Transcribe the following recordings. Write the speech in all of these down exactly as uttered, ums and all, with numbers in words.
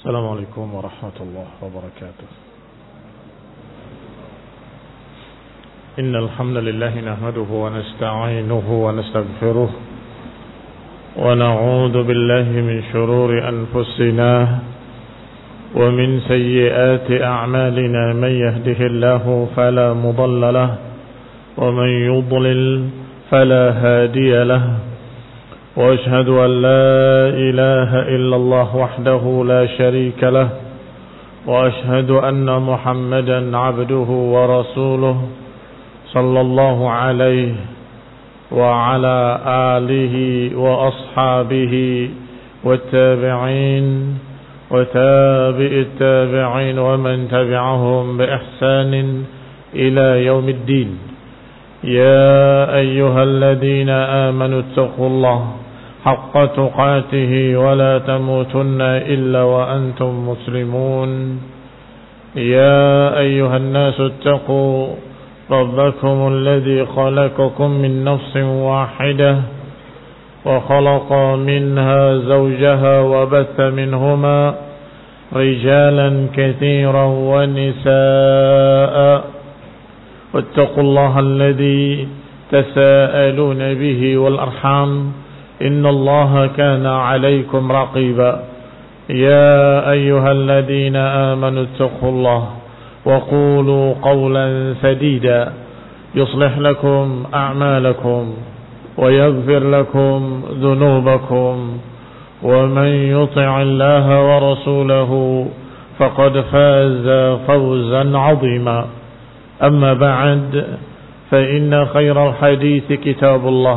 السلام عليكم ورحمة الله وبركاته. إن الحمد لله نحمده ونستعينه ونستغفره ونعوذ بالله من شرور أنفسنا ومن سيئات أعمالنا. من يهده الله فلا مضل له ومن يضلل فلا هادي له، وأشهد أن لا إله إلا الله وحده لا شريك له، وأشهد أن محمدا عبده ورسوله صلى الله عليه وعلى آله وأصحابه والتابعين وتابع التابعين ومن تبعهم بإحسان إلى يوم الدين. يا أيها الذين آمنوا اتقوا الله حق تقاته ولا تموتن إلا وأنتم مسلمون. يا أيها الناس اتقوا ربكم الذي خلقكم من نفس واحدة وخلق منها زوجها وبث منهما رجالا كثيرا ونساء، واتقوا الله الذي تساءلون به والأرحام إن الله كان عليكم رقيبا. يا أيها الذين آمنوا اتقوا الله وقولوا قولا سديدا يصلح لكم أعمالكم ويغفر لكم ذنوبكم، ومن يطع الله ورسوله فقد فاز فوزا عظيما. أما بعد، فإن خير الحديث كتاب الله،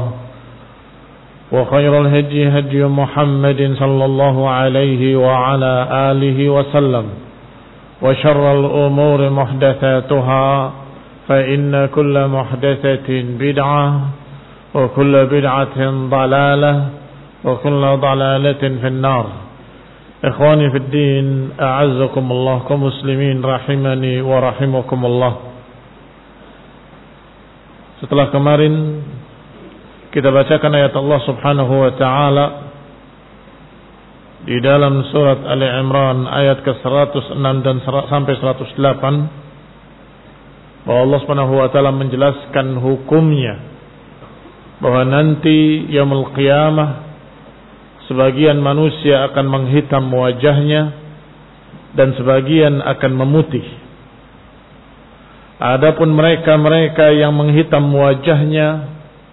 وخير الهدي هدي محمد صلى الله عليه وعلى آله وسلم، وشر الأمور محدثاتها، فإن كل محدثة بدعة وكل بدعة ضلالة وكل ضلالة في النار. إخواني في الدين، أعزكم الله كمسلمين رحمني ورحمكم الله. Setelah kemarin kita bacakan ayat Allah Subhanahu wa taala di dalam surat Ali Imran ayat ke seratus enam dan sampai seratus delapan, bahwa Allah Subhanahu wa taala menjelaskan hukumnya, bahwa nanti yaumul qiyamah sebagian manusia akan menghitam wajahnya dan sebagian akan memutih. Adapun mereka-mereka yang menghitam wajahnya,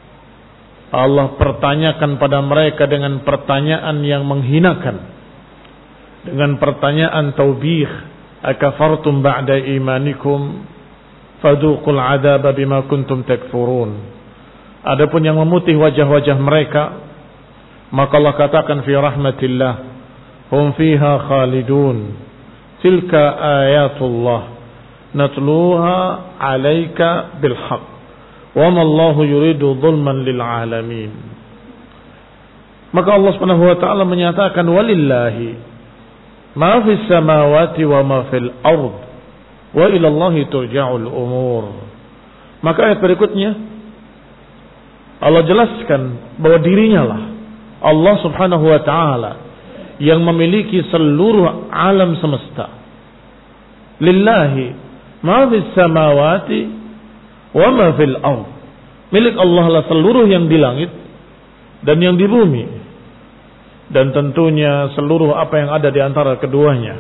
Allah pertanyakan pada mereka dengan pertanyaan yang menghinakan, dengan pertanyaan taubih, akafartum ba'da imanikum fadhuqul adzaba bima kuntum takfurun. Adapun yang memutih wajah-wajah mereka, maka Allah katakan fi rahmatillah hum fiha khalidun tilka ayatullah natluha alaika bilhaq wa ma Allahu yuridu dhulman lil alamin. Maka Allah Subhanahu wa taala menyatakan walillahi ma fis samawati wa ma fil ard wa ila Allahi turja'ul umur. Maka ayat berikutnya Allah jelaskan bahwa dirinya lah Allah Subhanahu wa taala yang memiliki seluruh alam semesta. Lillahi ma fis samawati wa ma fil ard. Milik Allah lah seluruh yang di langit dan yang di bumi, dan tentunya seluruh apa yang ada di antara keduanya.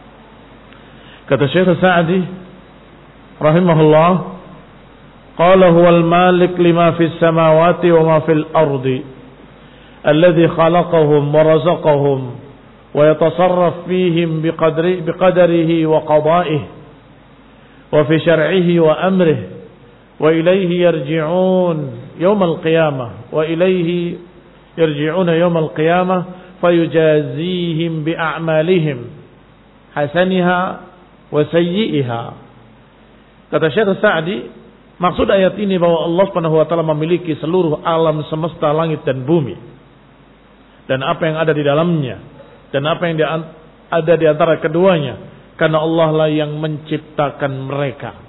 Kata Syekh Sa'di rahimahullah, qala huwal malik lima fis samawati wa ma fil ardi alladhi khalaqahum wa razaqahum wa yatasarraf fihim biqadri biqadarihi wa qada'ihi wa fi syar'ihi wa amrihi wa ilayhi yarji'un yawmal qiyamah wa ilayhi yarji'una yawmal qiyamah fayujazihim bi'a'malihim hasaniha wa sayyi'iha. Kata Syekh Sa'di, maksud ayat ini bahwa Allah Subhanahu wa taala memiliki seluruh alam semesta, langit dan bumi, dan apa yang ada di dalamnya dan apa yang ada di antara keduanya, karena Allah lah yang menciptakan mereka.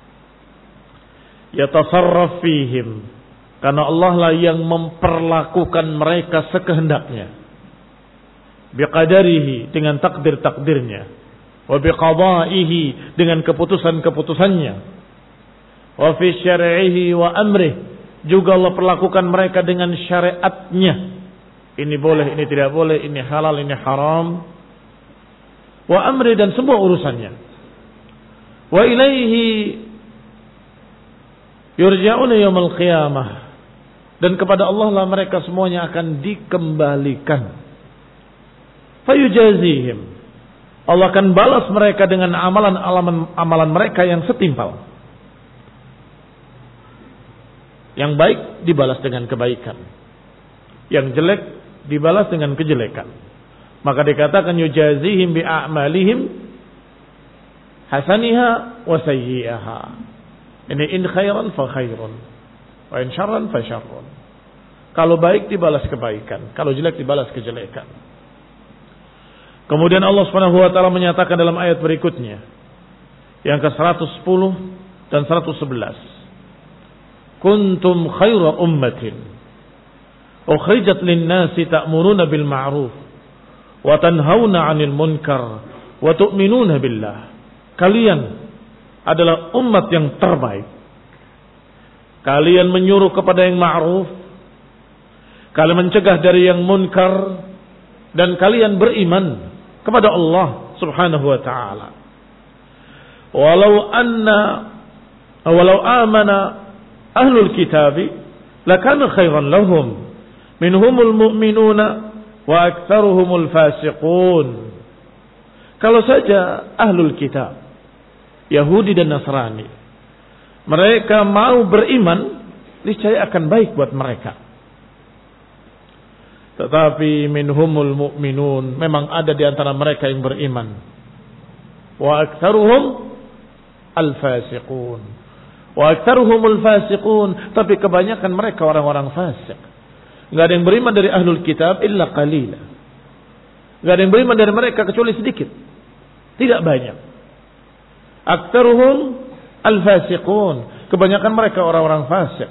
Yatasarraf fihim, karena Allah lah yang memperlakukan mereka sekehendaknya. biqadarihi, dengan takdir-takdirnya, wa biqadaihi, dengan keputusan-keputusannya, wa fi syar'ihi wa amrih, juga Allah perlakukan mereka dengan syariatnya. Ini boleh, ini tidak boleh, ini halal, ini haram. Wa amri, dan semua urusannya. Wa ilaihi yurja'una yaumil qiyamah, dan kepada Allah lah mereka semuanya akan dikembalikan. Fayujazihim, Allah akan balas mereka dengan amalan-amalan amalan mereka yang setimpal. Yang baik dibalas dengan kebaikan, yang jelek dibalas dengan kejelekan. Maka dikatakan yujazihim bi a'malihim hasaniha wa sayyi'aha. Ini in khairan fa khairun wa in syarran fa syarrun. Kalau baik dibalas kebaikan, kalau jelek dibalas kejelekan. Kemudian Allah Subhanahu wa taala menyatakan dalam ayat berikutnya yang ke seratus sepuluh dan seratus sebelas. Kuntum khaira ummatin ukhrijat lin-nasi ta'muruna bil ma'ruf wa tanhauna 'anil munkar wa tu'minuna billah. Kalian adalah umat yang terbaik. Kalian menyuruh kepada yang ma'ruf, kalian mencegah dari yang munkar, dan kalian beriman kepada Allah Subhanahu wa taala. Walau anna walau amana ahlul kitabi lakana khairan lahum minhumul mu'minuna wa aktsaruhumul fasiqun. Kalau saja ahlul kitab, Yahudi dan Nasrani, mereka mau beriman, niscaya akan baik buat mereka. Tetapi minhumul mu'minun, memang ada di antara mereka yang beriman. Wa aktsaruhum al-fasiqun. Wa aktsaruhumul fasiqun, tapi kebanyakan mereka orang-orang fasik. Enggak ada yang beriman dari ahlul kitab illa qalila. Enggak ada yang beriman dari mereka kecuali sedikit. Tidak banyak. Aktsaruhum al-fasiqun, kebanyakan mereka orang-orang fasik.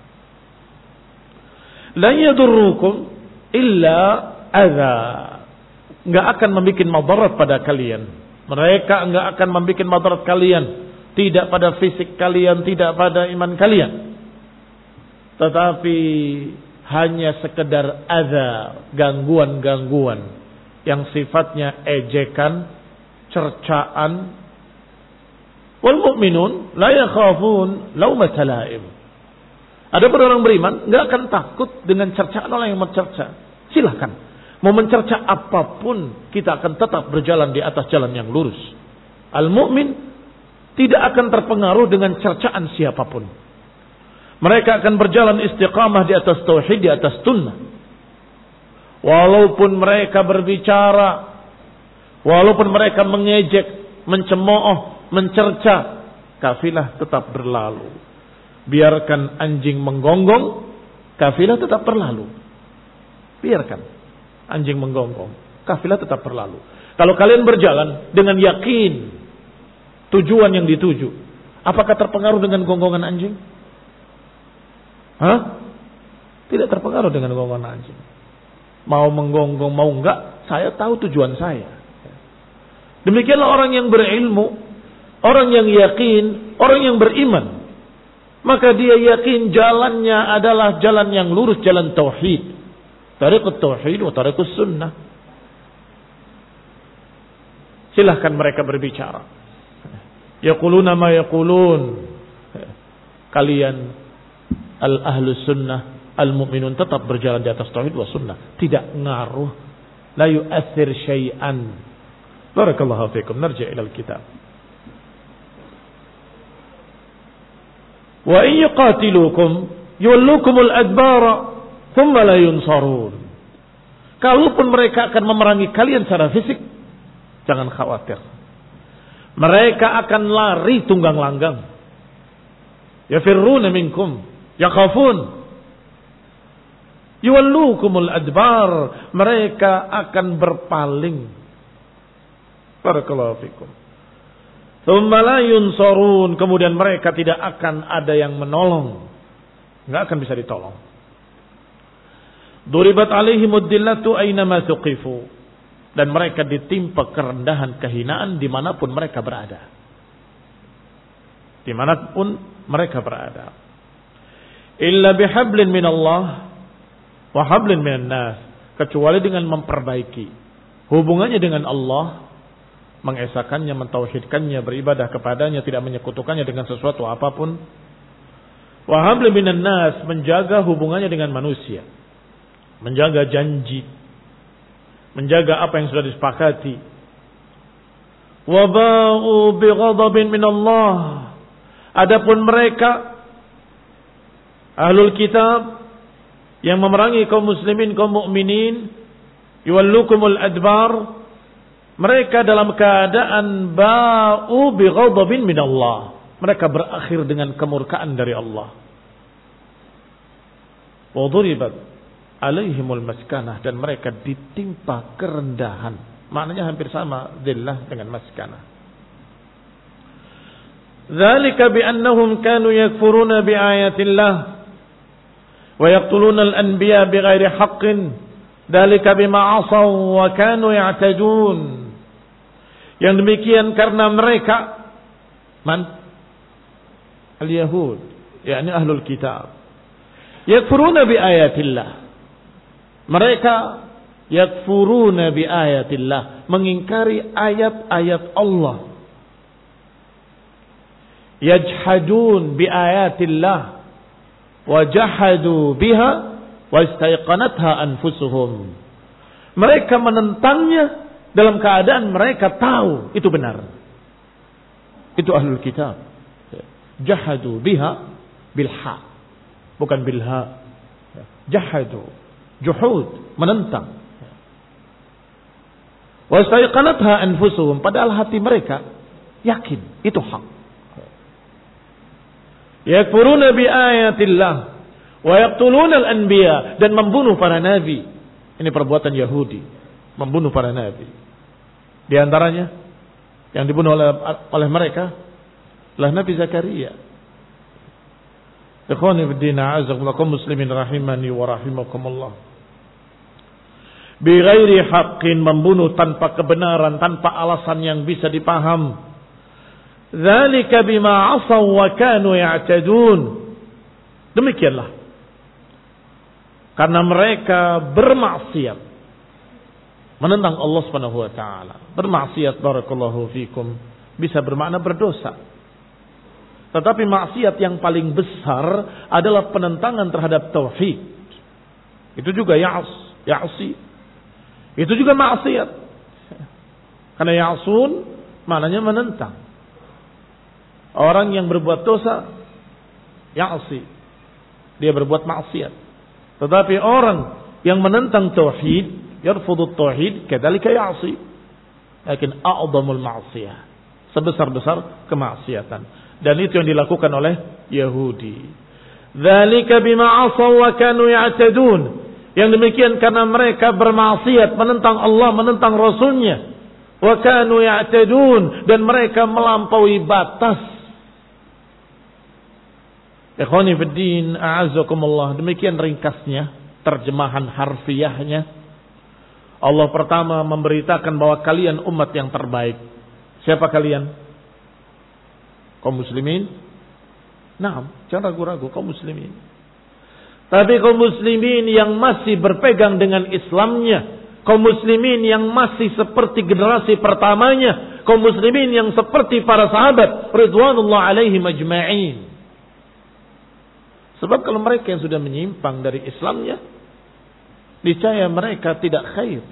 La yadurrukum illa adza, enggak akan membuat madarat pada kalian. Mereka enggak akan membuat madarat kalian, tidak pada fisik kalian, tidak pada iman kalian, tetapi hanya sekedar adza, gangguan-gangguan yang sifatnya ejekan, cercaan. Wal mu'minun la yakhafun laumata laim. Adapun orang beriman enggak akan takut dengan cercaan orang yang mencerca. Silakan, mau mencerca apapun, kita akan tetap berjalan di atas jalan yang lurus. Al-mu'min tidak akan terpengaruh dengan cercaan siapapun. Mereka akan berjalan istiqamah di atas tauhid, di atas sunnah. Walaupun mereka berbicara, walaupun mereka mengejek, mencemooh, mencerca, kafilah tetap berlalu. Biarkan anjing menggonggong, kafilah tetap berlalu. Biarkan anjing menggonggong, kafilah tetap berlalu. Kalau kalian berjalan dengan yakin tujuan yang dituju, apakah terpengaruh dengan gonggongan anjing? Hah? Tidak terpengaruh dengan gonggongan anjing. Mau menggonggong mau enggak, saya tahu tujuan saya. Demikianlah orang yang berilmu, orang yang yakin, orang yang beriman. Maka dia yakin jalannya adalah jalan yang lurus, jalan tauhid. Tariqut tauhid wa tariqus sunnah. Silahkan mereka berbicara. Yaquluna ma yaqulun. Kalian al-ahlus sunnah, al-mu'minun tetap berjalan di atas tauhid wa sunnah. Tidak ngaruh. La yu'athir syai'an. Barakallahu fiikum. Narji' ilal kitab. Wa in yuqatilukum yuwallukumul adbara thumma la yunsarun. Kalaupun mereka akan memerangi kalian secara fisik, jangan khawatir. Mereka akan lari tunggang langgang. Yafirruna minkum, yakhafun. Yuwallukumul adbar, mereka akan berpaling. Barakallahu fikum. Tsumma la yunsarun, kemudian mereka tidak akan ada yang menolong. Enggak akan bisa ditolong. Duribat alaihimud dillatu aina ma tuqifu. dan mereka ditimpa kerendahan, kehinaan dimanapun mereka berada. Dimanapun mereka berada. Illa bihablin minallah wa hablin minan nas, kecuali dengan memperbaiki hubungannya dengan Allah, mengesakannya, mentauhidkannya, beribadah kepadanya, tidak menyekutukannya dengan sesuatu apapun. Wa hablin minan nas, menjaga hubungannya dengan manusia, menjaga janji, menjaga apa yang sudah disepakati. Wa ba'u bighadabin minallah, adapun mereka ahlul kitab yang memerangi kaum muslimin, kaum mukminin, yuwallukumul adbar, mereka dalam keadaan ba'u bi ghadabin min Allah. Mereka berakhir dengan kemurkaan dari Allah. Wa duribat alaihimul maskanah, dan mereka ditimpa kerendahan. Maknanya hampir sama dhillah dengan maskanah. Dzalika bi annahum kanu yakfuruna bi ayatillah wa yaqtuluna al-anbiya bighairi haqqin. Dzalika bima 'asaw wa kanu ya'tadun. Yang demikian karena mereka, man? Al-Yahud, yakni ahlul kitab, yakfuruna bi ayatillah. Mereka yakfuruna bi ayatillah, mengingkari ayat-ayat Allah. Yajhadun bi ayatillah wa jahadu biha wa istaiqanatha anfusuhum. Mereka menentangnya dalam keadaan mereka tahu itu benar. Itu ahlul kitab. Jahadu biha bilha, bukan bilha. Jahadu, juhud, menentang. Wa istaiqanatha anfusuhum, padahal hati mereka yakin itu hak. Yakfuruna bi ayatillah wa yaqtuluna al-anbiya, dan membunuh para nabi. Ini perbuatan Yahudi, membunuh para nabi. Di antaranya yang dibunuh oleh oleh mereka adalah Nabi Zakaria. Ikhwani fi din, a'azzakum muslimin rahimani wa rahimakumullah. Bi ghairi haqqin, membunuh tanpa kebenaran, tanpa alasan yang bisa dipaham. Dzalika bima 'asaw wa kanu ya'tadun. Demikianlah karena mereka bermaksiat, menentang Allah Subhanahu wa taala. Bermaksiat, barakallahu fikum, bisa bermakna berdosa. Tetapi maksiat yang paling besar adalah penentangan terhadap tauhid. Itu juga ya'as, ya'si. Itu juga maksiat. Karena ya'sun maknanya menentang. Orang yang berbuat dosa ya'si, dia berbuat maksiat. Tetapi orang yang menentang tauhid, yarfudut tauhid, kadzalika ya'si. Lakin a'dhamul ma'siyah, sebesar-besar kemaksiatan. Dan itu yang dilakukan oleh Yahudi. Dzalika bima 'asaw wa kanu ya'tadun. Yang demikian karena mereka bermaksiat, menentang Allah, menentang Rasulnya. Wa kanu ya'tadun, dan mereka melampaui batas. Ikhwani fid din, a'azzakumullah. Demikian ringkasnya, terjemahan harfiahnya. Allah pertama memberitakan bahwa kalian umat yang terbaik. Siapa kalian? Kaum muslimin? Nah, jangan ragu-ragu, kaum muslimin. Tapi kaum muslimin yang masih berpegang dengan Islamnya, kaum muslimin yang masih seperti generasi pertamanya, kaum muslimin yang seperti para sahabat ridwanullah alaihim ajma'in. Sebab kalau mereka yang sudah menyimpang dari Islamnya, niscaya mereka tidak khair.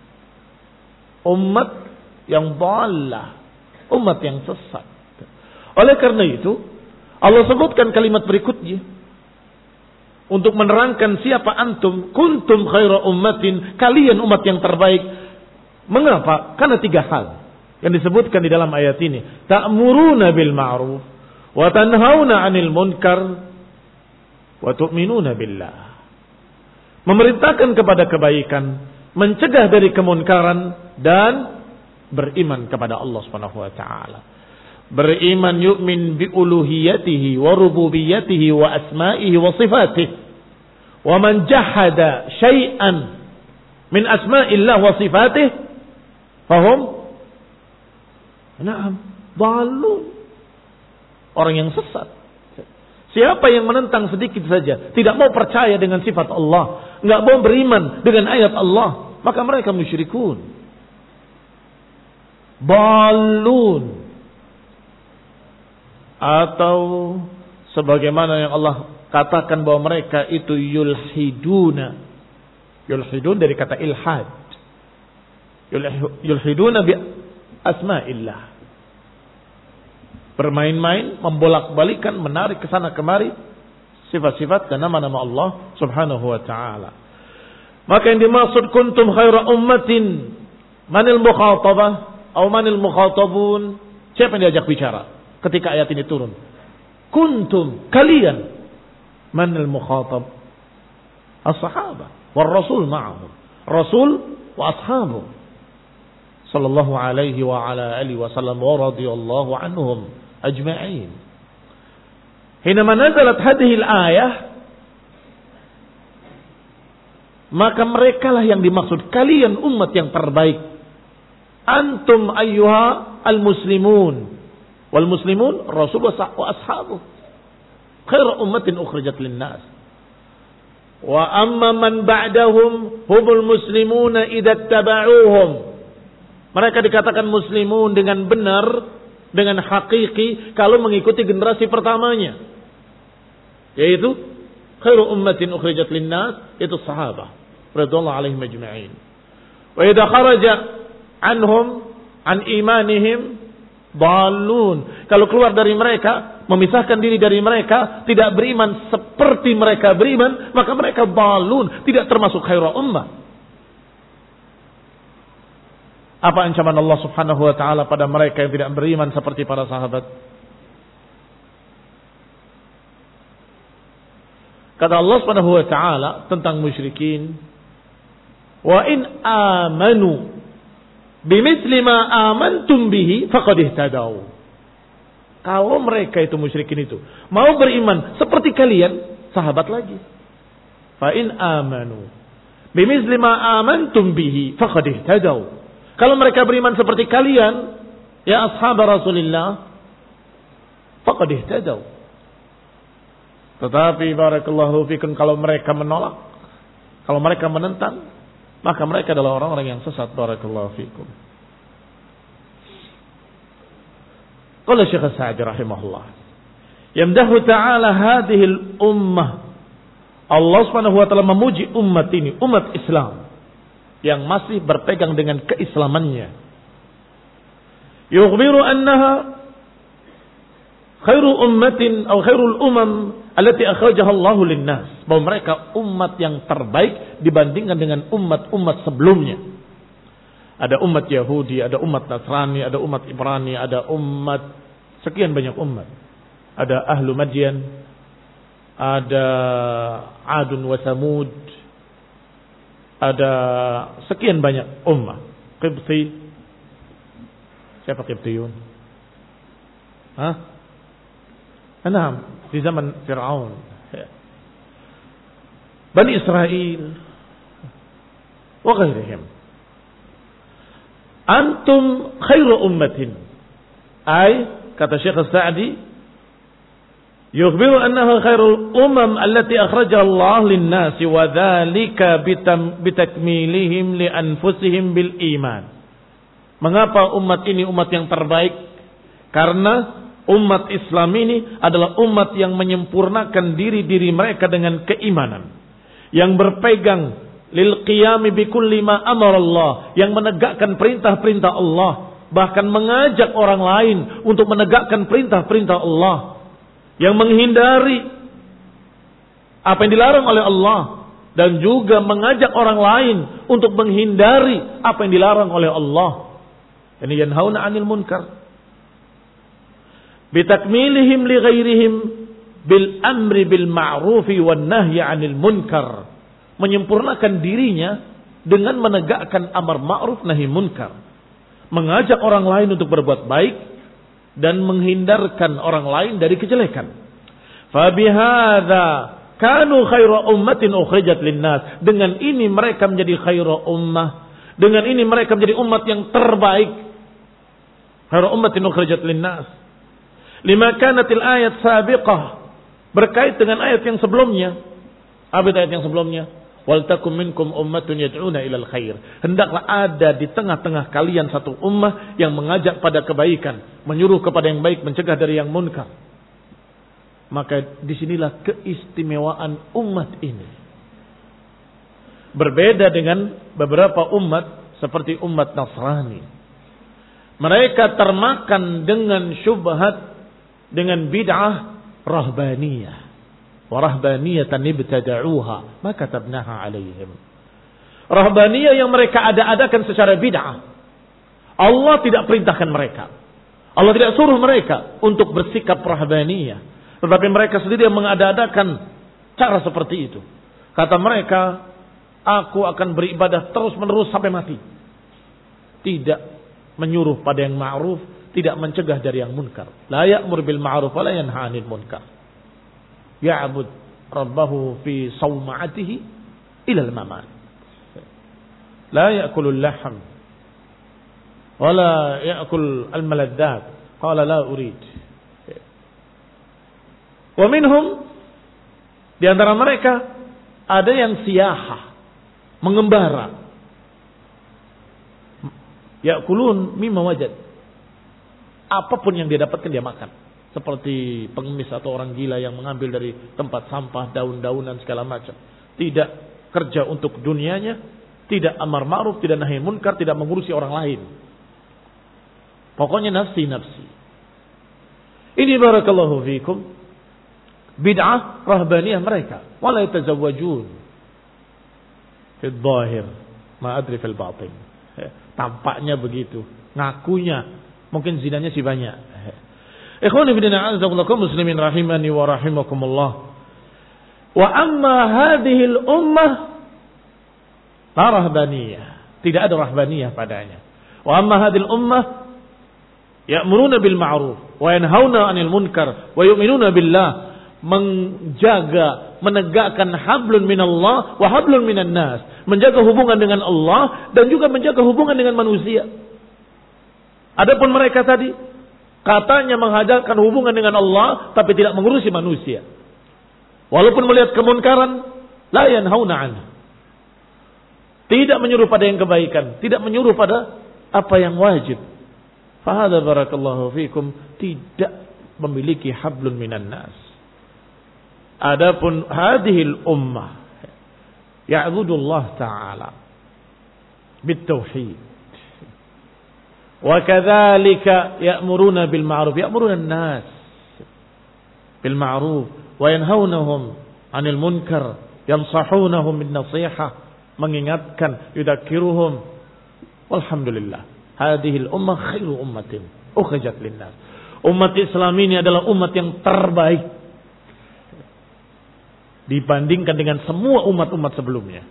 Umat yang dhalah, umat yang sesat. Oleh karena itu, Allah sebutkan kalimat berikutnya untuk menerangkan siapa antum, kuntum khaira ummatin, kalian umat yang terbaik. Mengapa? Karena tiga hal yang disebutkan di dalam ayat ini. Ta'muruna bil ma'ruf wa tanhauna 'anil munkar wa tu'minuna billah. Memerintahkan kepada kebaikan, mencegah dari kemunkaran, dan beriman kepada Allah Subhanahu wa taala. Beriman, yu'min bi uluhiyatihi wa rububiyatihi wa asma'ihi wa sifatihi. Wa man jahada syai'an min asma'illah wa sifatihi Fahum? Naam, dhalun. Orang yang sesat. Siapa yang menentang sedikit saja, tidak mau percaya dengan sifat Allah, enggak mau beriman dengan ayat Allah, maka mereka musyrikun. Dhalun. Atau sebagaimana yang Allah katakan bahwa mereka itu yulhiduna. Yulhidun dari kata ilhad. Yulhiduna bi asma'illah. Bermain-main, membolak-balikan, menarik ke sana kemari sifat-sifat dan nama-nama Allah Subhanahu wa taala. Maka yang dimaksud kuntum khaira ummatin, manil mukhatabah atau manil mukhatabun? Siapa yang diajak bicara ketika ayat ini turun? Kuntum, kalian. Manil mukhatab? As-sahabah wal rasul ma'ahum. Rasul wa ashabu sallallahu alaihi wa ala alihi wa sallam wa radiyallahu anhum ajma'in. Hina nazalat hadhihi al-ayah, maka merekalah yang dimaksud, kalian umat yang terbaik. Antum ayyuha al-muslimun. Wal muslimun rasul wa ashabu. Khair ummatin ukhrijat lin-nas. Wa amma man ba'dahum humul muslimuna idza tabauhum. Mereka dikatakan muslimun dengan benar, dengan hakiki kalau mengikuti generasi pertamanya, yaitu khairu ummatin ukhrijat linnas, itu sahabat radhiyallahu alaihim ajma'in. Wa idza kharaja anhum an imanihim dhalun. Kalau keluar dari mereka, memisahkan diri dari mereka, tidak beriman seperti mereka beriman, maka mereka dhalun, tidak termasuk khairu ummah. Apa ancaman Allah Subhanahu wa taala pada mereka yang tidak beriman seperti para sahabat? Kata Allah Subhanahu wa taala tentang musyrikin, "Wa in amanu bimithli ma amantum bihi faqad ihtadaw." Kalau mereka itu musyrikin itu mau beriman seperti kalian, sahabat lagi. Fa in amanu bimithli ma amantum bihi faqad ihtadaw. Kalau mereka beriman seperti kalian, ya ashab Rasulullah, faqad ihtadaw. Tetapi barakallahu fikum, kalau mereka menolak, kalau mereka menentang, maka mereka adalah orang-orang yang sesat. Barakallahu fikum. Qala Syekh Sa'di rahimahullah, yamdahu ta'ala hadhihi al-ummah. Allah Subhanahu wa taala memuji umat ini, umat Islam yang masih berpegang dengan keislamannya. Yukhbiru annaha khairu ummatin atau khairul umam allati akhrajaha Allahu lin-nas. Bahwa mereka umat yang terbaik dibandingkan dengan umat-umat sebelumnya. Ada umat Yahudi, ada umat Nasrani, ada umat Ibrani, ada umat sekian banyak umat. Ada ahlu Madyan, ada Adun wa Samud, ada sekian banyak ummah. Qibti. Siapa Qibtiyun? Hah? Enam. Di zaman Fir'aun. Bani Israel. Wa ghairihim. Antum khairu ummatin. Ay, kata Syekh Sa'di, yukhbiru annaha khairul umam allati akhrajaha Allah lin-nas wa dzalika bitakmilihim li anfusihim bil iman. Mengapa umat ini umat yang terbaik? Karena umat Islam ini adalah umat yang menyempurnakan diri-diri mereka dengan keimanan, yang berpegang lil qiyami bi kulli ma amara Allah, yang menegakkan perintah-perintah Allah, bahkan mengajak orang lain untuk menegakkan perintah-perintah Allah, yang menghindari apa yang dilarang oleh Allah, dan juga mengajak orang lain untuk menghindari apa yang dilarang oleh Allah. Ini yanhauna 'anil munkar bitakmilihim li ghairihim bil amri bil ma'rufi wan nahyi 'anil munkar. Menyempurnakan dirinya dengan menegakkan amar ma'ruf nahi munkar, mengajak orang lain untuk berbuat baik dan menghindarkan orang lain dari kejelekan. Fabihadza kanu khairu ummatin ukhrijat linnas. Dengan ini mereka menjadi khairu ummah Dengan ini mereka menjadi umat yang terbaik. Khairu ummatin ukhrijat linnas. Lima kanatil ayat sabiqah. Berkait dengan ayat yang sebelumnya. Apa ayat yang sebelumnya? Wal takum minkum ummatun yad'una ilal khair. Hendaklah ada di tengah-tengah kalian satu ummah yang mengajak pada kebaikan, menyuruh kepada yang baik, mencegah dari yang munkar. Maka disinilah keistimewaan umat ini. Berbeda dengan beberapa umat seperti umat Nasrani. Mereka termakan dengan syubhat, dengan bid'ah rahbaniyah. Warahbaniyatan ibtada'uha maka tabnaha alaihim. Rahbaniyah yang mereka ada-adakan secara bid'ah. Allah tidak perintahkan mereka. Allah tidak suruh mereka untuk bersikap rahbaniyah. Tetapi mereka sendiri yang mengada-adakan cara seperti itu. Kata mereka, aku akan beribadah terus menerus sampai mati. Tidak menyuruh pada yang ma'ruf, tidak mencegah dari yang munkar. La ya'mur bil ma'ruf wa la yanha 'anil munkar. Ya'bud rabbahu fi sawma'atihi ila al-mamat. La ya'kulu al-lahm wa la ya'kul al-maladdat. Qala la urid. Wa minhum, di antara mereka ada yang siyahah, mengembara. Ya'kulun mimma wajad. Apapun yang dia dapatkan dia makan. Seperti pengemis atau orang gila yang mengambil dari tempat sampah, daun-daunan segala macam. Tidak kerja untuk dunianya, tidak amar ma'ruf, tidak nahi munkar, tidak mengurusi orang lain. Pokoknya nafsi-nafsi. Ini barakallahu fikum bid'ah rahbaniyah mereka. Wala yatazawwajun fil zahir ma adri fil batin. Tampaknya begitu, ngakunya mungkin zinanya sih banyak. Ikhwani fillah a'azzakumullah muslimin rahimani wa rahimakumullah. Wa amma hadhihi al-ummah la rahbaniyah. Tidak ada rahbaniyah padanya. Wa amma hadhihi al-ummah ya'muruna bil ma'ruf wa yanhauna 'anil munkar wa yu'minuna billah. Menjaga, menegakkan hablun minallah wa hablun minan nas. Menjaga hubungan dengan Allah dan juga menjaga hubungan dengan manusia. Adapun mereka tadi katanya menghadirkan hubungan dengan Allah tapi tidak mengurusi manusia. Walaupun melihat kemunkaran, la yanhauna anhu. Tidak menyuruh pada yang kebaikan, tidak menyuruh pada apa yang wajib. Fa hadza barakallahu fikum tidak memiliki hablun minan nas. Adapun hadhil ummah ya'budullah ta'ala bitauhid. Wa kadzalika ya'muruna bil ma'ruf, ya'muruna an-nas bil ma'ruf wa yanhaunahum 'anil munkar, yansahunahum bin nasihah, mengingatkan, yudzakiruhum. Walhamdulillah, hadhihi al-ummah khairu ummatin ukhrijat lin-nas. Umat Islam ini adalah umat yang terbaik dibandingkan dengan semua umat-umat sebelumnya.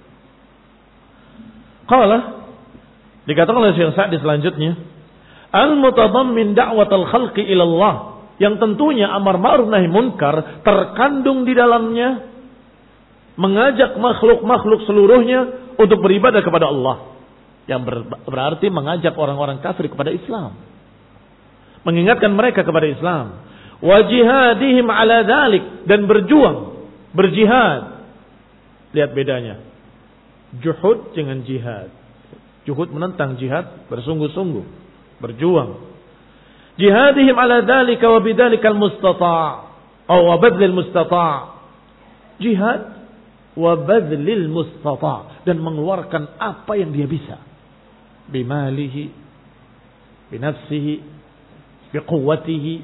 Qala, dikatakan oleh Syekh Sa'di selanjutnya, al-mutadammin da'watal khalqi ila Allah, yang tentunya amar ma'ruf nahi munkar terkandung di dalamnya mengajak makhluk-makhluk seluruhnya untuk beribadah kepada Allah, yang ber- berarti mengajak orang-orang kafir kepada Islam, mengingatkan mereka kepada Islam, wa jihadihim ala dzalik, dan berjuang, berjihad. Lihat bedanya juhud dengan jihad. Juhud menentang jihad, bersungguh-sungguh, berjuang. Jihadihim ala dzalika wa bidzalikal mustata' atau wa badlil mustata'. Jihad wa badlil mustata', dan mengeluarkan apa yang dia bisa. Bimalihi, binafsihi, biquwwatihi,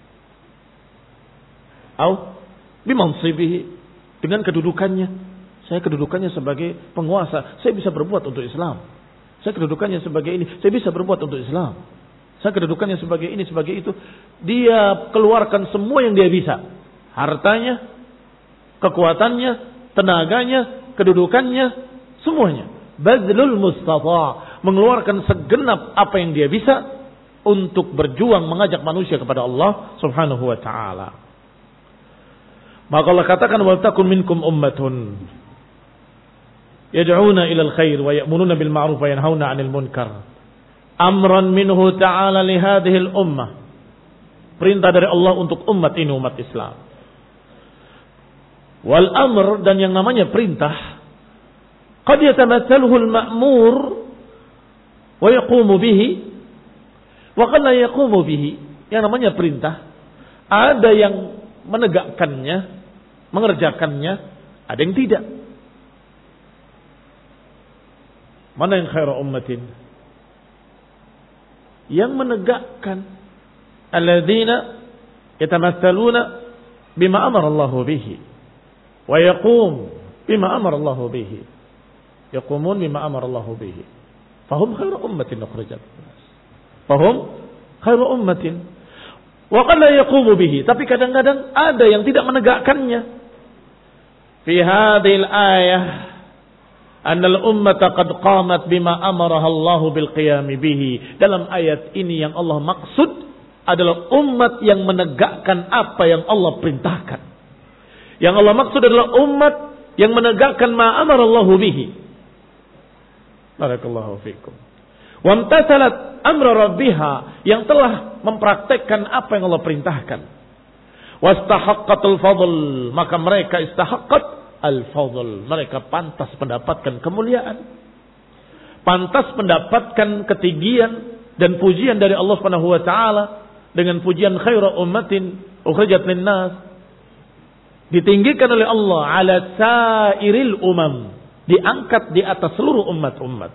atau bimansibihi, dengan kedudukannya. Saya kedudukannya sebagai penguasa, saya bisa berbuat untuk Islam. Saya kedudukannya sebagai ini, saya bisa berbuat untuk Islam. Saya kedudukannya sebagai ini, sebagai itu. Dia keluarkan semua yang dia bisa. Hartanya, kekuatannya, tenaganya, kedudukannya, semuanya. Badlul mustata', mengeluarkan segenap apa yang dia bisa untuk berjuang mengajak manusia kepada Allah Subhanahu wa taala. Maka Allah katakan, wal takun minkum ummatun. yad'una ilal khair wa ya'muruna bil ma'ruf wa yanhauna 'anil munkar. Amran minhu ta'ala li hadhihi al-ummah. Perintah dari Allah untuk umat ini, umat Islam. Wal amr, dan yang namanya perintah, qad yatamathaluhu al-ma'mur wa yaqumu bihi wa qad la yaqumu bihi. Yang namanya perintah, ada yang menegakkannya, mengerjakannya, ada yang tidak. Mana yang khairu ummatin? Yang menegakkan, alladzina yatamathaluna bima amara Allah bihi wa yaqum bima amara Allah bihi. Yaqumun bima amara Allah bihi. Fahum khairu ummatin ukhrijat linnas. Fahum khairu ummatin. Wa qad la yaqumu bihi, tapi kadang-kadang ada yang tidak menegakkannya. Fi hadhil ayah annal ummata qad qamat bima amaraha Allah bil qiyam bihi. Dalam ayat ini yang Allah maksud adalah umat yang menegakkan apa yang Allah perintahkan. Yang Allah maksud adalah umat yang menegakkan ma amara Allah bihi. Barakallahu fikum. Wa imtathalat amra rabbiha, yang telah mempraktekkan apa yang Allah perintahkan. Wastahaqqatul fadl, maka mereka istahaqqat al-fadl, mereka pantas mendapatkan kemuliaan, pantas mendapatkan ketinggian dan pujian dari Allah Subhanahu wa taala dengan pujian khairu ummatin ukhrijat linnas. Ditinggikan oleh Allah ala sairil umam, diangkat di atas seluruh umat-umat.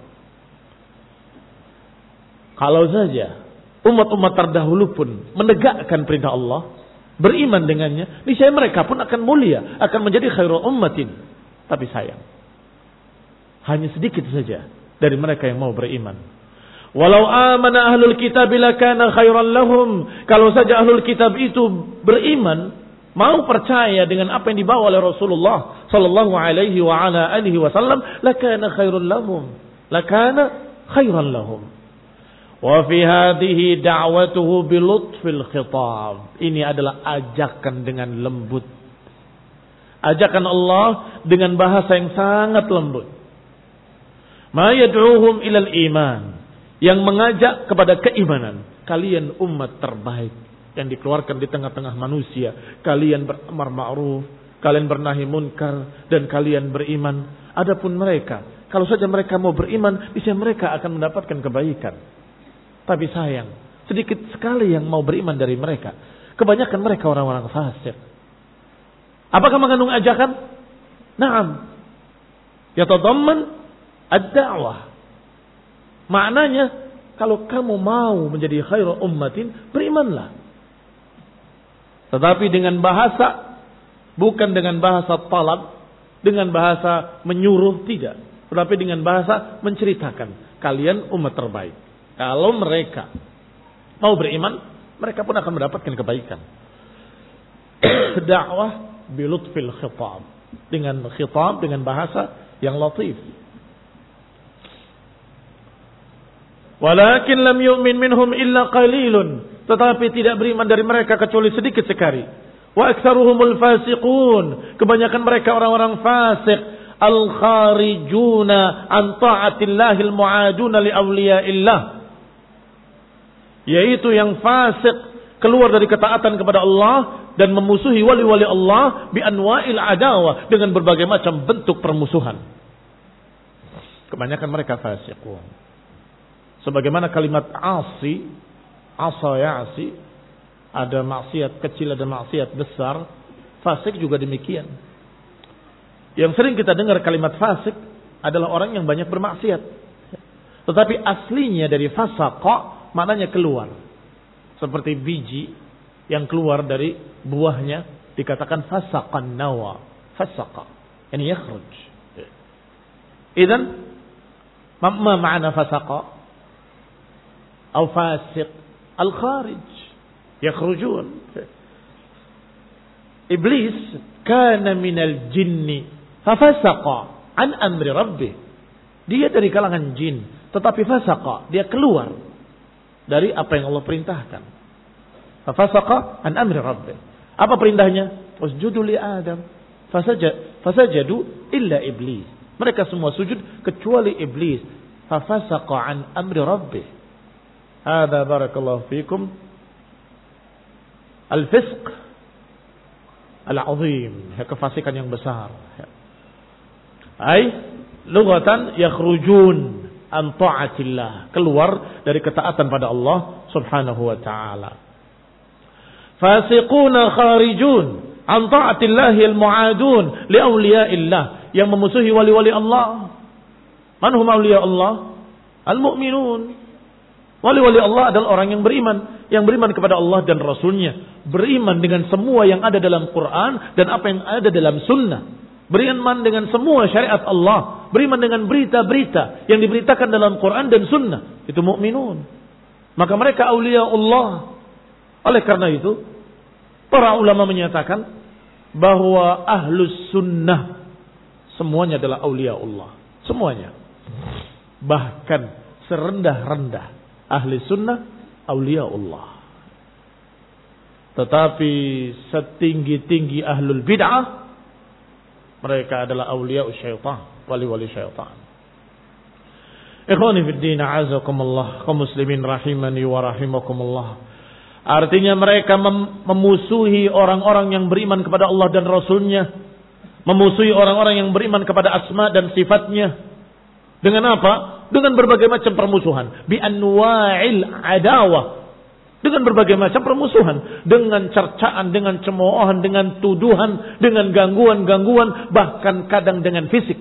Kalau saja umat-umat terdahulu pun menegakkan perintah Allah, beriman dengannya, niscaya mereka pun akan mulia, akan menjadi khairul ummatin. Tapi sayang, hanya sedikit saja dari mereka yang mau beriman. Walau amana ahlul kitab lakana khairan lahum. Kalau saja ahlul kitab itu beriman, mau percaya dengan apa yang dibawa oleh Rasulullah sallallahu alaihi wa ala alihi wasallam, lakana khairul lahum. Lakana khairan lahum. Wa fi hadhihi da'watuhu bi lutfil khitab. Ini adalah ajakan dengan lembut. Ajakan Allah dengan bahasa yang sangat lembut. Ma yad'uhum ilal iman, yang mengajak kepada keimanan. Kalian umat terbaik yang dikeluarkan di tengah-tengah manusia. Kalian beramar ma'ruf, kalian bernahi munkar, dan kalian beriman. Adapun mereka, kalau saja mereka mau beriman, bisa mereka akan mendapatkan kebaikan. Tapi sayang, sedikit sekali yang mau beriman dari mereka. Kebanyakan mereka orang-orang fasik. Apakah mengandung ajakan? Naam. Yatadamman ad-da'wah. Maknanya, kalau kamu mau menjadi khairul ummatin, berimanlah. Tetapi dengan bahasa, bukan dengan bahasa talab, dengan bahasa menyuruh, tidak. Tetapi dengan bahasa menceritakan, kalian umat terbaik. Kalau mereka mau beriman, mereka pun akan mendapatkan kebaikan. Dakwah bilutfil khitab, dengan khitab, dengan bahasa yang latif. Walakin lam yu'min minhum illa qalilun, tetapi tidak beriman dari mereka kecuali sedikit sekali. Wa aktsaruhumul fasiqun, kebanyakan mereka orang-orang fasik. Al-kharijuna an ta'atillahil mu'aduna li awliyaillah, yaitu yang fasik, keluar dari ketaatan kepada Allah dan memusuhi wali-wali Allah bi anwa'il adawah, dengan berbagai macam bentuk permusuhan. Kebanyakan mereka fasiqun. Sebagaimana kalimat asi, asa ya'si, ada maksiat kecil, ada maksiat besar. Fasik juga demikian. Yang sering kita dengar kalimat fasik adalah orang yang banyak bermaksiat. Tetapi aslinya dari fasaqa, maknanya keluar. Seperti biji yang keluar dari buahnya dikatakan fasaqan nawa. Fasaqa, yani yakhruj. Idzan ma ma'na fasaqa? Atau fasiq? Al-kharij, yakhrujun. Iblis kana minal jinni fafasaqa an amri rabbih. Dia dari kalangan jin, tetapi fasaqa, dia keluar dari apa yang Allah perintahkan. Fafasaqa an amri rabbih. Apa perintahnya? Usjudu li Adam. Fasajad, fasajadu illa iblis. Mereka semua sujud kecuali iblis. Fafasaqa an amri rabbih. Hadza barakallahu fikum al-fisq al-azim, kefasikan yang besar. Ai lughatan yakhrujun an ta'atillah, keluar dari ketaatan pada Allah Subhanahu wa taala. Fasiquna kharijun an ta'atillahi al-mu'adun li awliyaillah, yang memusuhi wali-wali Allah. Man hum awliya Allah? Al-mu'minun. Wali-wali Allah adalah orang yang beriman, yang beriman kepada Allah dan Rasulnya, beriman dengan semua yang ada dalam Quran dan apa yang ada dalam Sunnah, beriman dengan semua syariat Allah, beriman dengan berita-berita yang diberitakan dalam Quran dan Sunnah. Itu mukminun. Maka mereka awliya Allah. Oleh karena itu, para ulama menyatakan bahwa ahlus sunnah semuanya adalah awliya Allah. Semuanya. Bahkan serendah-rendah ahli sunnah awliya Allah. Tetapi setinggi-tinggi ahlul bid'ah, mereka adalah awliya syaitan, wali-wali syaitan. Ikhwani fid din, a'azakumullah, kaum muslimin rahimani wa rahimakumullah. Artinya mereka mem- memusuhi orang-orang yang beriman kepada Allah dan Rasulnya, memusuhi orang-orang yang beriman kepada asma dan sifatnya. Dengan apa? Dengan berbagai macam permusuhan. Bi anwa'il adawah. Dengan berbagai macam permusuhan. Dengan cercaan, dengan cemoohan, dengan tuduhan, dengan gangguan-gangguan, bahkan kadang dengan fisik.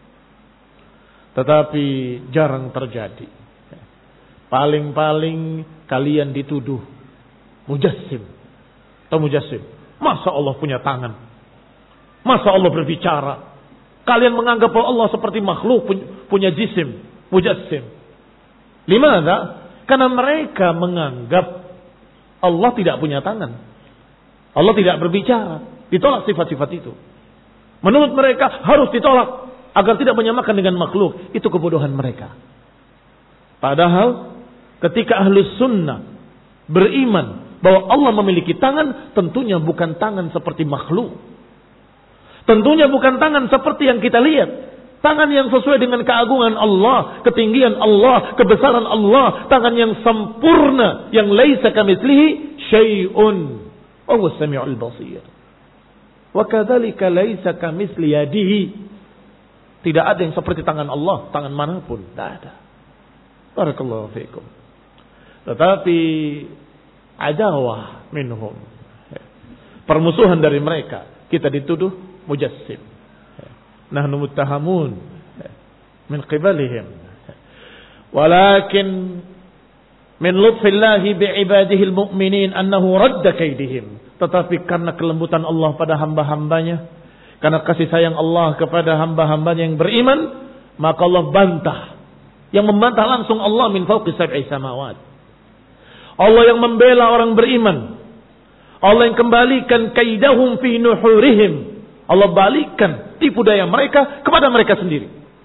Tetapi jarang terjadi. Paling-paling kalian dituduh mujassim. Atau mujassim. Masa Allah punya tangan? Masa Allah berbicara? Kalian menganggap bahwa Allah seperti makhluk, punya jisim, mujassim. Limadha? Karena mereka menganggap Allah tidak punya tangan. Allah tidak berbicara. Ditolak sifat-sifat itu. Menurut mereka harus ditolak agar tidak menyamakan dengan makhluk. Itu kebodohan mereka. Padahal ketika ahlus sunnah beriman bahwa Allah memiliki tangan, tentunya bukan tangan seperti makhluk. Tentunya bukan tangan seperti yang kita lihat. Tangan yang sesuai dengan keagungan Allah, ketinggian Allah, kebesaran Allah. Tangan yang sempurna, yang laisa kamitslihi syai'un. Wa huwas samiul basir. Wa kadzalika laisa kamitsli yadihi. Tidak ada yang seperti tangan Allah, tangan manapun, tidak ada. Barakallahu fiikum. Tetapi adawah minhum, permusuhan dari mereka, kita dituduh mujassim. Nahnu muttahamun min qibalihim. Walakin min lutfillahi bi'ibadihi al-mu'minin annahu radda kaidihim. Tetapi karena kelembutan Allah pada hamba-hambanya, karena kasih sayang Allah kepada hamba-hambanya yang beriman, maka Allah bantah. Yang membantah langsung Allah min fawqi sab'i samawat. Allah yang membela orang beriman. Allah yang kembalikan kaidahum fi nuhurihim. Allah balikkan tipu daya mereka kepada mereka sendiri.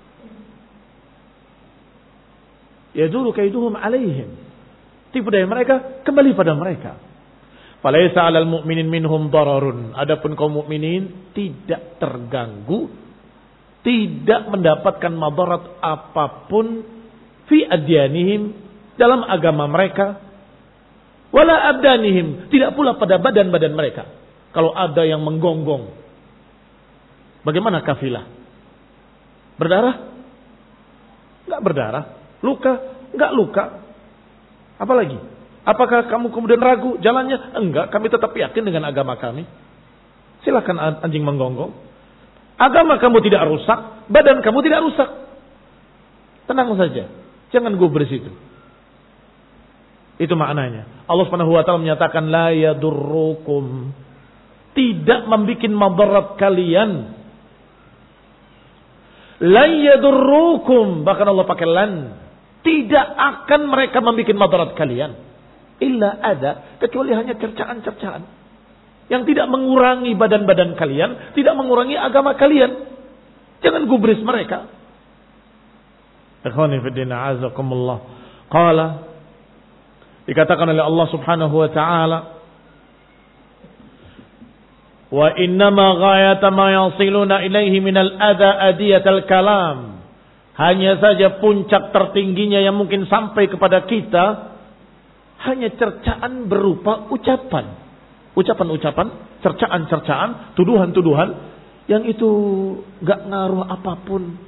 Yaduru kaiduhum alaihim. Tipu daya mereka kembali pada mereka. Falaisa 'alal mu'minin minhum dararun. Adapun kaum mukminin tidak terganggu, tidak mendapatkan madarat apapun fi adyanihim, dalam agama mereka, wala abdanihim, tidak pula pada badan-badan mereka. Kalau ada yang menggonggong, bagaimana kafilah? Berdarah? Enggak berdarah. Luka? Enggak luka. Apalagi? Apakah kamu kemudian ragu jalannya? Enggak, kami tetap yakin dengan agama kami. Silakan anjing menggonggong. Agama kamu tidak rusak, badan kamu tidak rusak. Tenang saja. Jangan gubris itu. Itu maknanya. Allah Subhanahu wa taala menyatakan la yadurrukum. Tidak membikin madarat kalian. La yadurrukum, bahkan Allah pakai lan. Tidak akan mereka membuat madarat kalian. Illa ada, kecuali hanya cercaan-cercaan yang tidak mengurangi badan-badan kalian, tidak mengurangi agama kalian. Jangan gubris mereka. Ikhwani fi din, a'azakumullah. Qala, dikatakan oleh Allah Subhanahu wa taala, Wa innama ghayata ma yasiluna ilaihi minal adha adiyatal kalam. Hanya saja puncak tertingginya yang mungkin sampai kepada kita hanya cercaan berupa ucapan. Ucapan-ucapan, cercaan-cercaan, tuduhan-tuduhan yang itu gak ngaruh apapun.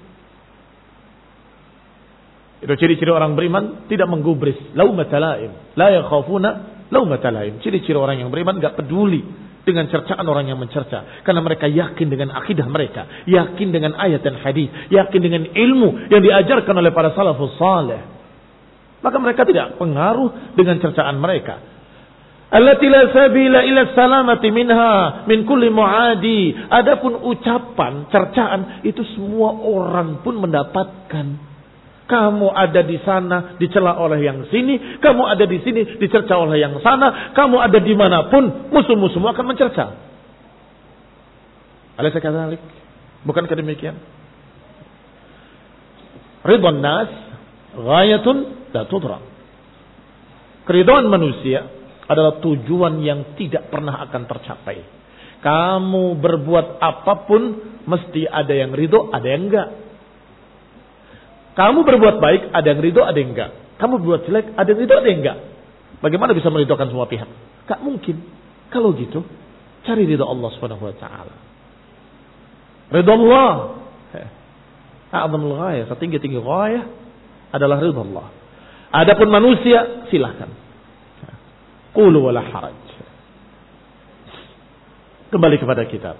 Itu ciri-ciri orang beriman tidak menggubris. Laumata laim, la yakhafuna laumata laim. Ciri-ciri orang yang beriman gak peduli dengan cercaan orang yang mencerca, karena mereka yakin dengan akidah mereka, yakin dengan ayat dan hadis, yakin dengan ilmu yang diajarkan oleh para salafus saleh. Maka mereka tidak pengaruh dengan cercaan mereka. Allati la sabila ila salamati minha min kulli muadi. Adapun ucapan, cercaan itu semua orang pun mendapatkan. Kamu ada di sana dicela oleh yang sini, kamu ada di sini dicerca oleh yang sana, kamu ada dimanapun musuh-musuhmu akan mencerca. Alaysa kadzalik? Bukankah demikian? Ridwan nas ghayatun la tudrak. Keridhaan manusia adalah tujuan yang tidak pernah akan tercapai. Kamu berbuat apapun mesti ada yang ridho, ada yang enggak. Kamu berbuat baik, ada yang ridho, ada yang enggak. Kamu berbuat jelek, ada yang ridho, ada yang enggak. Bagaimana bisa meridhokan semua pihak? Enggak mungkin. Kalau gitu, cari ridho Allah Subhanahu wa taala. Ridho Allah. A'zamul ghayah, setinggi-tinggi ghayah adalah ridho Allah. Adapun manusia, silakan. Qulu wala haraj. Kembali kepada kitab.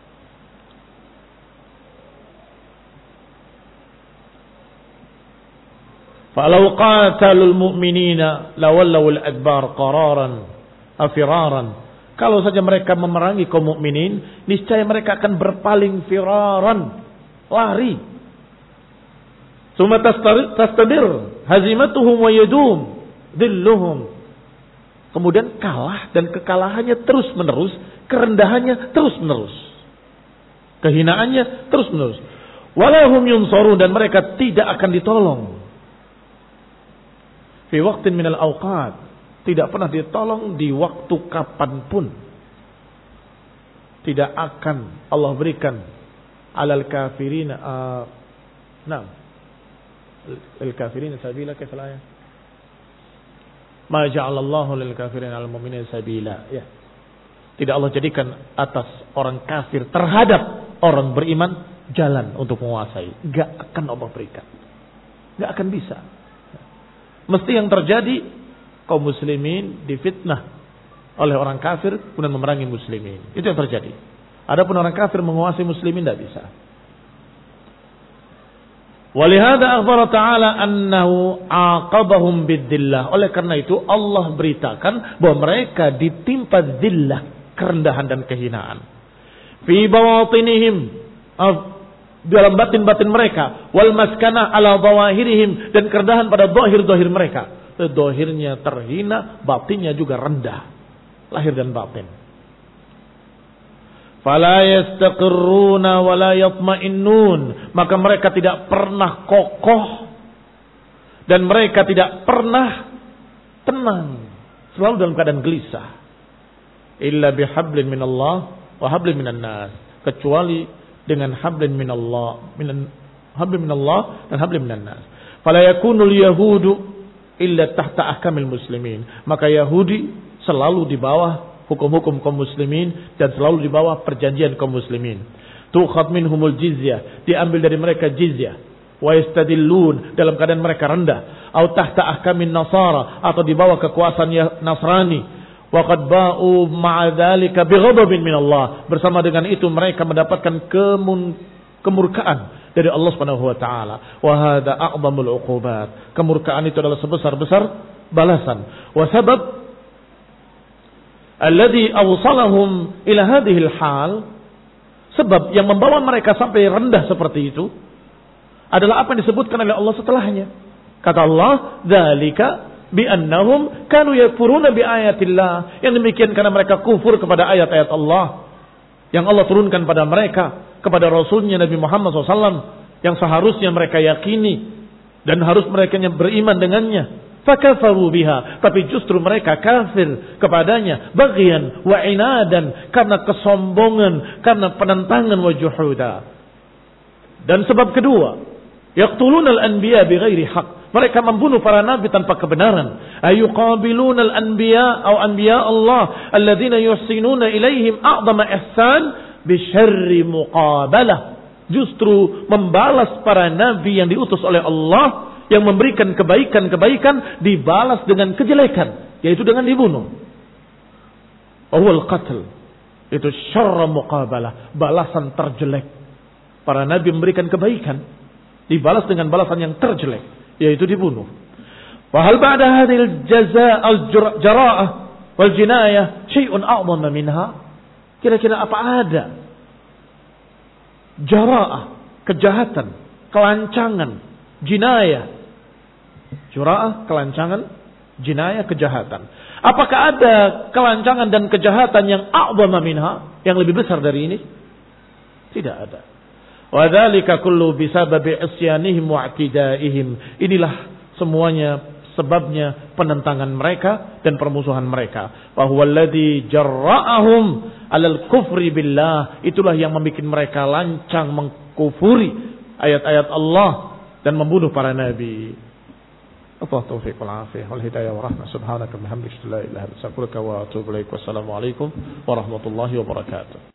Falau qatalul mu'minina lawallawul adbar qararan afiraran. Kalau saja mereka memerangi kaum mukminin, niscaya mereka akan berpaling firaran, lari. Summa tastadir hazimatuhum wa yadum dhilluhum. Kemudian kalah dan kekalahannya terus menerus, kerendahannya terus menerus, kehinaannya terus menerus. Walahum yunsarun, dan mereka tidak akan ditolong. Fi waqtin minal awqat, tidak pernah ditolong di waktu kapanpun. Tidak akan Allah berikan alal kafirina uh, nah al kafirina sabila kaifa. Ma ja'alallahu lil kafirin 'alal mu'minin sabila. Ya. Tidak Allah jadikan atas orang kafir terhadap orang beriman jalan untuk menguasai. Enggak akan Allah berikan. Enggak akan bisa. Mesti yang terjadi kaum muslimin difitnah oleh orang kafir kemudian memerangi muslimin. Itu yang terjadi. Adapun orang kafir menguasai muslimin tidak bisa. Walihada akhbara ta'ala annahu aqabahum bidzillah. Oleh karena itu Allah beritakan bahwa mereka ditimpa zillah, kerendahan dan kehinaan. Fi bawatinihim, dalam batin-batin mereka, wal maskanah ala zawahirihim, dan kerendahan pada zahir-zahir mereka. Zahirnya terhina, batinnya juga rendah, lahir dan batin. Fala yastaqirruna wa la yatma'innun, maka mereka tidak pernah kokoh dan mereka tidak pernah tenang, selalu dalam keadaan gelisah. Illa bihablin minallah wa hablin minan nas, kecuali dengan hablin minallah, minan hablin minallah dan hablin minan nas. Fala yakunul yahudu illa tahta ahkamil muslimin, maka Yahudi selalu di bawah hukum-hukum kaum muslimin dan selalu di bawah perjanjian kaum muslimin. Tukhad minhumul jizyah, diambil dari mereka jizyah. Wa yastadillun, dalam keadaan mereka rendah. Atau tahta ahkamin nasara, atau di bawah kekuasaan Nasrani. Wa qad ba'u ma'a dzalika bighadabin min Allah, bersama dengan itu mereka mendapatkan kemun, kemurkaan dari Allah Subhanahu wa taala. Wa hadza a'dhamul 'uqubat, kemurkaan itu adalah sebesar-besar balasan. Wa sabab alladhi awsalahum ila hadhil hal, sebab yang membawa mereka sampai rendah seperti itu adalah apa yang disebutkan oleh Allah setelahnya. Kata Allah, dzalika bi annahum kanu yakfuruna bi ayatillah, yang demikian karena mereka kufur kepada ayat-ayat Allah yang Allah turunkan pada mereka, kepada Rasulnya Nabi Muhammad shallallahu alaihi wasallam, yang seharusnya mereka yakini dan harus mereka beriman dengannya. Fakafaru biha, tapi justru mereka kafir kepadanya, baghyan wa inadan, karena kesombongan, karena penentangan wa juhuda. Dan sebab kedua, yaqtulunal anbiya bighairi haqq, mereka membunuh para nabi tanpa kebenaran. Ayuqabilunal anbiya atau anbiya Allah alladzina yuhsinuna ilaihim a'zama ihsan bisyarri muqabalah. Justru membalas para nabi yang diutus oleh Allah, yang memberikan kebaikan-kebaikan, dibalas dengan kejelekan, yaitu dengan dibunuh. Awal qatl, itu syarra muqabalah, balasan terjelek. Para nabi memberikan kebaikan, dibalas dengan balasan yang terjelek, yaitu dibunuh. Wa hal ba'da hadhil jazaa' al-jara'ah wal jinayah syai'un a'dham minha? Kira-kira apa ada jara'ah, kejahatan, kelancangan, jinayah? Jura'ah, kelancangan, jinayah, kejahatan. Apakah ada kelancangan dan kejahatan yang a'dhama minha, yang lebih besar dari ini? Tidak ada. Wa dzalika kullu bisababi isyanihim wa i'tidaihim. Inilah semuanya sebabnya penentangan mereka dan permusuhan mereka. Wa huwa alladzi jarra'ahum 'alal kufri billah. Itulah yang membuat mereka lancang mengkufuri ayat-ayat Allah dan membunuh para nabi. Allah taufiq wal afiyah wal hidayah wa rahmah. Subhanaka wa bihamdika la ilaha illa anta astaghfiruka wa atubu ilaik. Wassalamu alaikum warahmatullahi wabarakatuh.